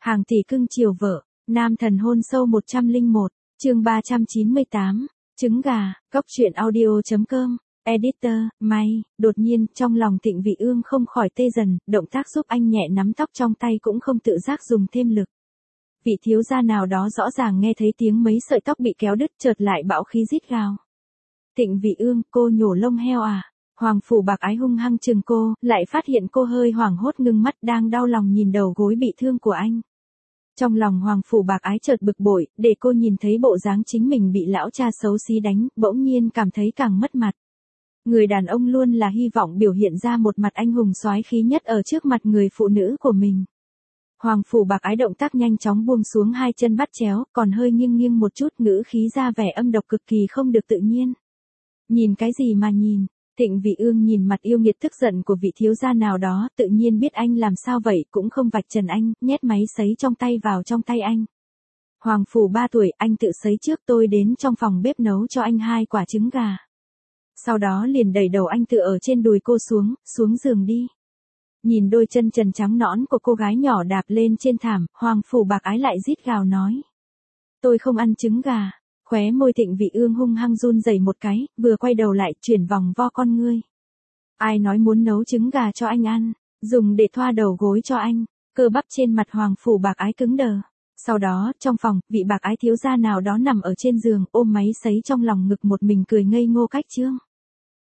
Hàng tỷ cưng chiều vợ, nam thần hôn sâu 101, chương 398, trứng gà, góc truyện audio.com, editor, May, đột nhiên, trong lòng Thịnh Vị Ương không khỏi tê dần, động tác giúp anh nhẹ nắm tóc trong tay cũng không tự giác dùng thêm lực. Vị thiếu gia nào đó rõ ràng nghe thấy tiếng mấy sợi tóc bị kéo đứt chợt lại bão khí rít gào. Thịnh Vị Ương, cô nhổ lông heo à? Hoàng Phủ Bạc Ái hung hăng chừng cô, lại phát hiện cô hơi hoảng hốt ngưng mắt đang đau lòng nhìn đầu gối bị thương của anh. Trong lòng Hoàng Phủ Bạc Ái chợt bực bội, để cô nhìn thấy bộ dáng chính mình bị lão cha xấu xí đánh, bỗng nhiên cảm thấy càng mất mặt. Người đàn ông luôn là hy vọng biểu hiện ra một mặt anh hùng soái khí nhất ở trước mặt người phụ nữ của mình. Hoàng Phủ Bạc Ái động tác nhanh chóng buông xuống hai chân bắt chéo, còn hơi nghiêng nghiêng một chút, ngữ khí ra vẻ âm độc cực kỳ không được tự nhiên. Nhìn cái gì mà nhìn? Thịnh Vị Ương nhìn mặt yêu nghiệt tức giận của vị thiếu gia nào đó, tự nhiên biết anh làm sao vậy, cũng không vạch trần anh, nhét máy sấy trong tay vào trong tay anh. Hoàng Phủ 3 tuổi, anh tự sấy trước, tôi đến trong phòng bếp nấu cho anh 2 quả trứng gà. Sau đó liền đẩy đầu anh tựa ở trên đùi cô xuống giường đi. Nhìn đôi chân trần trắng nõn của cô gái nhỏ đạp lên trên thảm, Hoàng Phủ Bạc Ái lại rít gào nói. Tôi không ăn trứng gà. Khóe môi Thịnh Vị Ương hung hăng run rẩy một cái, vừa quay đầu lại chuyển vòng vo con ngươi. Ai nói muốn nấu trứng gà cho anh ăn, dùng để thoa đầu gối cho anh, cơ bắp trên mặt Hoàng Phủ Bạc Ái cứng đờ. Sau đó, trong phòng, vị Bạc Ái thiếu gia nào đó nằm ở trên giường, ôm máy sấy trong lòng ngực một mình cười ngây ngô cách chương.